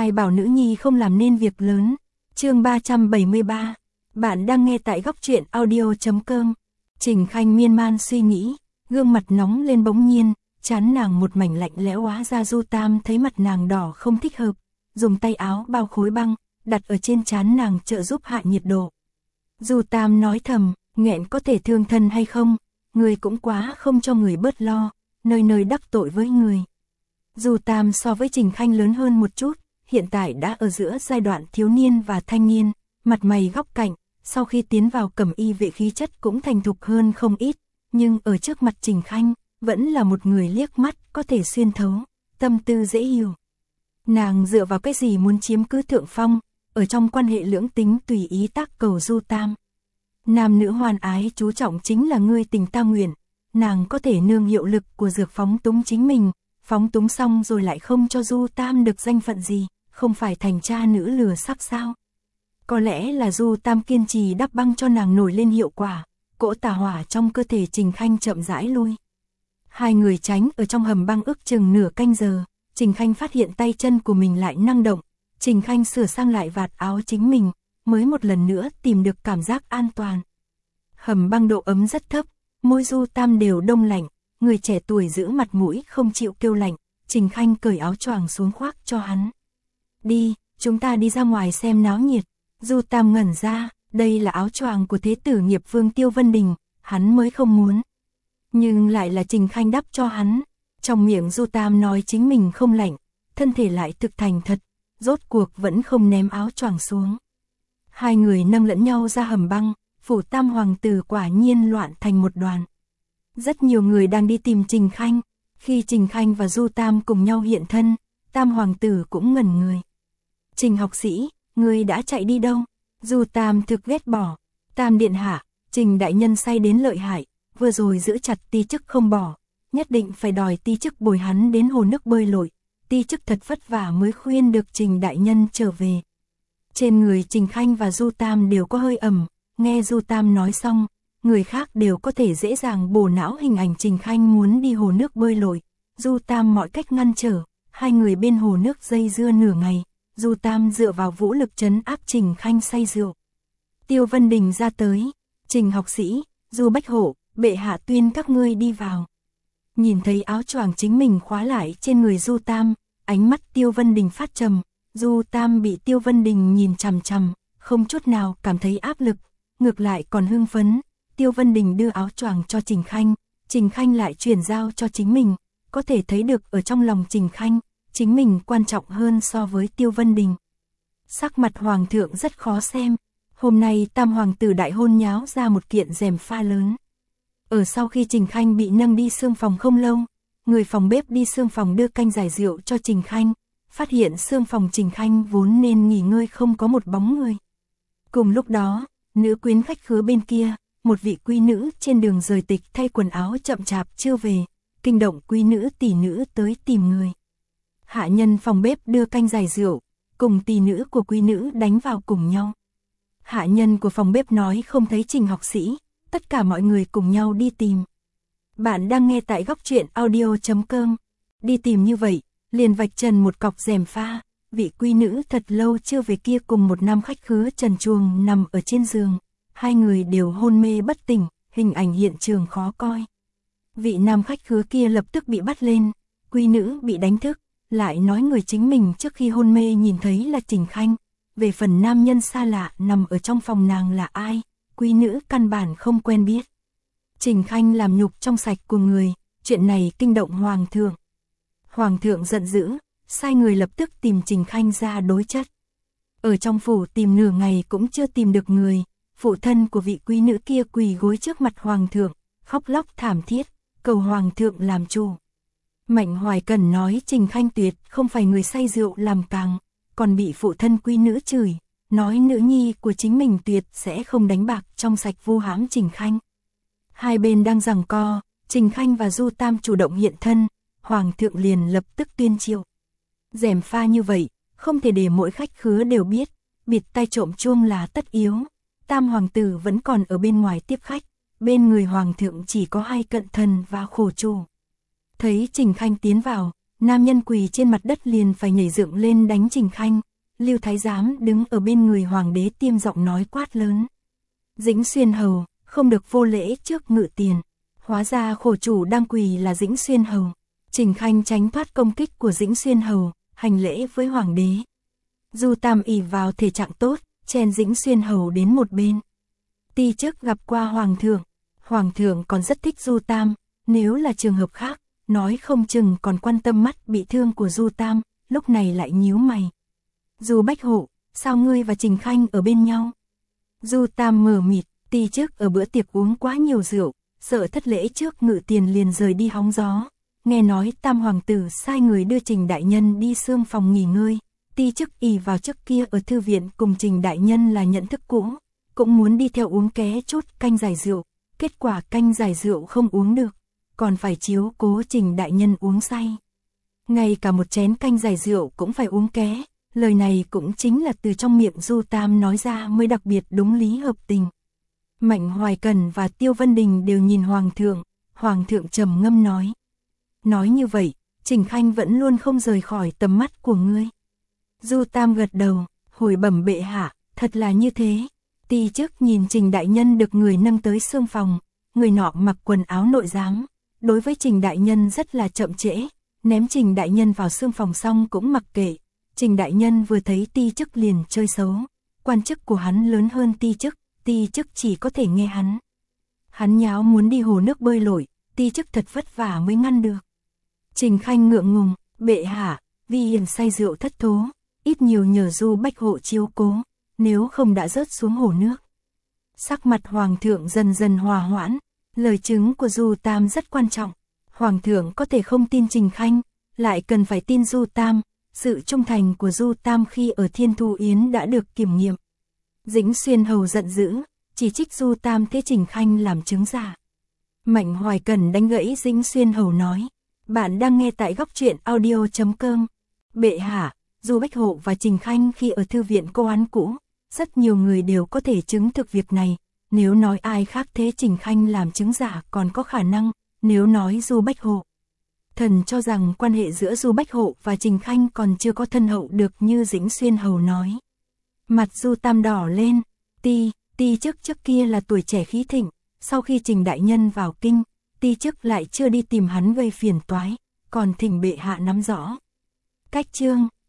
Ai bảo nữ nhi không làm nên việc lớn. Chương 373. Bạn đang nghe tại góc truyện audio.com. Trình Khanh miên man suy nghĩ, gương mặt nóng lên bỗng nhiên, trán nàng một mảnh lạnh lẽo. Hóa ra Du Tam thấy mặt nàng đỏ không thích hợp, dùng tay áo bao khối băng, đặt ở trên trán nàng trợ giúp hạ nhiệt độ. Du Tam nói thầm, nghẹn có thể thương thân hay không, người cũng quá không cho người bớt lo, nơi nơi đắc tội với người. Du Tam so với Trình Khanh lớn hơn một chút, hiện tại đã ở giữa giai đoạn thiếu niên và thanh niên, mặt mày góc cạnh, sau khi tiến vào cẩm y vệ khí chất cũng thành thục hơn không ít, nhưng ở trước mặt Trình Khanh, vẫn là một người liếc mắt có thể xuyên thấu, tâm tư dễ hiểu. Nàng dựa vào cái gì muốn chiếm cứ thượng phong, ở trong quan hệ lưỡng tính tùy ý tác cầu Du Tam. Nam nữ hoan ái chú trọng chính là ngươi tình ta nguyện, nàng có thể nương hiệu lực của dược phóng túng chính mình, phóng túng xong rồi lại không cho Du Tam được danh phận gì, không phải thành cha nữ lừa sắc sao? Có lẽ là Du Tam kiên trì đắp băng cho nàng nổi lên hiệu quả, cỗ tà hỏa trong cơ thể Trình Khanh chậm rãi lui. Hai người tránh ở trong hầm băng ước chừng nửa canh giờ, Trình Khanh phát hiện tay chân của mình lại năng động, Trình Khanh sửa sang lại vạt áo chính mình, mới một lần nữa tìm được cảm giác an toàn. Hầm băng độ ấm rất thấp, môi Du Tam đều đông lạnh, người trẻ tuổi giữ mặt mũi không chịu kêu lạnh, Trình Khanh cởi áo choàng xuống khoác cho hắn. Đi, chúng ta đi ra ngoài xem náo nhiệt. Du Tam ngẩn ra, đây là áo choàng của thế tử nghiệp vương Tiêu Vân Đình, hắn mới không muốn. Nhưng lại là Trình Khanh đắp cho hắn, trong miệng Du Tam nói chính mình không lạnh, thân thể lại thực thành thật, rốt cuộc vẫn không ném áo choàng xuống. Hai người nâng lẫn nhau ra hầm băng, phủ Tam hoàng tử quả nhiên loạn thành một đoàn. Rất nhiều người đang đi tìm Trình Khanh, khi Trình Khanh và Du Tam cùng nhau hiện thân, Tam hoàng tử cũng ngẩn người. Trình học sĩ, ngươi đã chạy đi đâu? Du Tam thực ghét bỏ. Tam điện hạ, Trình đại nhân say đến lợi hại, vừa rồi giữ chặt ti chức không bỏ, nhất định phải đòi ti chức bồi hắn đến hồ nước bơi lội. Ti chức thật vất vả mới khuyên được Trình đại nhân trở về. Trên người Trình Khanh và Du Tam đều có hơi ẩm, nghe Du Tam nói xong, người khác đều có thể dễ dàng bổ não hình ảnh Trình Khanh muốn đi hồ nước bơi lội. Du Tam mọi cách ngăn trở, hai người bên hồ nước dây dưa nửa ngày, Du Tam dựa vào vũ lực trấn áp Trình Khanh say rượu. Tiêu Vân Đình ra tới, Trình học sĩ, Du Bách Hộ, bệ hạ tuyên các ngươi đi vào. Nhìn thấy áo choàng chính mình khóa lại trên người Du Tam, ánh mắt Tiêu Vân Đình phát trầm, Du Tam bị Tiêu Vân Đình nhìn chằm chằm, không chút nào cảm thấy áp lực, ngược lại còn hưng phấn. Tiêu Vân Đình đưa áo choàng cho Trình Khanh lại chuyển giao cho chính mình, có thể thấy được ở trong lòng Trình Khanh, chính mình quan trọng hơn so với Tiêu Vân Đình. Sắc mặt hoàng thượng rất khó xem, hôm nay Tam hoàng tử đại hôn nháo ra một kiện rèm pha lớn. Ở sau khi Trình Khanh bị nâng đi xương phòng không lâu, người phòng bếp đi xương phòng đưa canh giải rượu cho Trình Khanh, phát hiện xương phòng Trình Khanh vốn nên nghỉ ngơi không có một bóng người. Cùng lúc đó, nữ quyến khách khứa bên kia, một vị quý nữ trên đường rời tịch thay quần áo chậm chạp chưa về, kinh động quý nữ tỷ nữ tới tìm người. Hạ nhân phòng bếp đưa canh giải rượu, cùng tỷ nữ của quý nữ đánh vào cùng nhau. Hạ nhân của phòng bếp nói không thấy Trình học sĩ, tất cả mọi người cùng nhau đi tìm. Bạn đang nghe tại góc truyện audio.com. Đi tìm như vậy, liền vạch trần một cọc rèm pha, vị quý nữ thật lâu chưa về kia cùng một nam khách khứa trần truồng nằm ở trên giường, hai người đều hôn mê bất tỉnh, hình ảnh hiện trường khó coi. Vị nam khách khứa kia lập tức bị bắt lên, quý nữ bị đánh thức, lại nói người chính mình trước khi hôn mê nhìn thấy là Trình Khanh, về phần nam nhân xa lạ nằm ở trong phòng nàng là ai, quý nữ căn bản không quen biết. Trình Khanh làm nhục trong sạch của người, chuyện này kinh động hoàng thượng. Hoàng thượng giận dữ, sai người lập tức tìm Trình Khanh ra đối chất. Ở trong phủ tìm nửa ngày cũng chưa tìm được người, phụ thân của vị quý nữ kia quỳ gối trước mặt hoàng thượng, khóc lóc thảm thiết, cầu hoàng thượng làm chủ. Mạnh Hoài Cẩn nói Trình Khanh tuyệt không phải người say rượu làm càng, còn bị phụ thân quý nữ chửi, nói nữ nhi của chính mình tuyệt sẽ không đánh bạc trong sạch vu hãm Trình Khanh. Hai bên đang giằng co, Trình Khanh và Du Tam chủ động hiện thân, hoàng thượng liền lập tức tuyên triệu. Rèm pha như vậy, không thể để mỗi khách khứa đều biết, bịt tai trộm chuông là tất yếu. Tam hoàng tử vẫn còn ở bên ngoài tiếp khách, bên người hoàng thượng chỉ có hai cận thần và khổ chủ. Thấy Trình Khanh tiến vào, Nam nhân quỳ trên mặt đất liền phải nhảy dựng lên đánh Trình Khanh. Lưu Thái Giám đứng ở bên người hoàng đế tiêm giọng nói quát lớn. Dĩnh Xuyên hầu, không được vô lễ trước ngự tiền. Hóa ra khổ chủ đang quỳ là Dĩnh Xuyên hầu. Trình Khanh tránh thoát công kích của Dĩnh Xuyên hầu, hành lễ với hoàng đế. Du Tam ỷ vào thể trạng tốt, chen Dĩnh Xuyên hầu đến một bên. Ti chức gặp qua hoàng thượng còn rất thích Du Tam, nếu là trường hợp khác, nói không chừng còn quan tâm mắt bị thương của Du Tam, lúc này lại nhíu mày. Du Bách Hộ, sao ngươi và Trình Khanh ở bên nhau? Du Tam mờ mịt, ti chức ở bữa tiệc uống quá nhiều rượu, sợ thất lễ trước ngự tiền liền rời đi hóng gió. Nghe nói Tam hoàng tử sai người đưa Trình đại nhân đi xương phòng nghỉ ngơi. Ti chức ỷ vào trước kia ở thư viện cùng Trình đại nhân là nhận thức cũ, cũng muốn đi theo uống ké chút canh giải rượu, kết quả canh giải rượu không uống được, còn phải chiếu cố Trình đại nhân uống say. Ngay cả một chén canh giải rượu cũng phải uống ké, lời này cũng chính là từ trong miệng Du Tam nói ra mới đặc biệt đúng lý hợp tình. Mạnh Hoài Cần và Tiêu Vân Đình đều nhìn hoàng thượng trầm ngâm nói. Nói như vậy, Trình Khanh vẫn luôn không rời khỏi tầm mắt của ngươi. Du Tam gật đầu, hồi bẩm bệ hạ, thật là như thế. Ti chức nhìn Trình đại nhân được người nâng tới xương phòng, người nọ mặc quần áo nội giám, đối với Trình đại nhân rất là chậm trễ, ném Trình đại nhân vào xương phòng xong cũng mặc kệ. Trình đại nhân vừa thấy ti chức liền chơi xấu, quan chức của hắn lớn hơn ti chức chỉ có thể nghe hắn. Hắn nháo muốn đi hồ nước bơi lội, ti chức thật vất vả mới ngăn được. Trình Khanh ngượng ngùng, bệ hạ, vì hiền say rượu thất thố, ít nhiều nhờ Du Bách Hộ chiếu cố, nếu không đã rớt xuống hồ nước. Sắc mặt hoàng thượng dần dần hòa hoãn, lời chứng của Du Tam rất quan trọng. Hoàng thượng có thể không tin Trình Khanh, lại cần phải tin Du Tam. Sự trung thành của Du Tam khi ở Thiên Thu Yến đã được kiểm nghiệm. Dĩnh Xuyên hầu giận dữ, chỉ trích Du Tam thế Trình Khanh làm chứng giả. Mạnh Hoài Cần đánh gãy Dĩnh Xuyên hầu nói. Bạn đang nghe tại góc truyện audio.com. Bệ hạ, Du Bách Hộ và Trình Khanh khi ở thư viện Cô Án cũ, rất nhiều người đều có thể chứng thực việc này. Nếu nói ai khác thế Trình Khanh làm chứng giả còn có khả năng, nếu nói Du Bách Hộ. Thần cho rằng quan hệ giữa Du Bách Hộ và Trình Khanh còn chưa có thân hậu được như Dĩnh Xuyên hầu nói. Mặt Du Tam đỏ lên, ti chức trước kia là tuổi trẻ khí thịnh, sau khi Trình đại nhân vào kinh, ti chức lại chưa đi tìm hắn gây phiền toái, còn thỉnh bệ hạ nắm rõ. Cách chương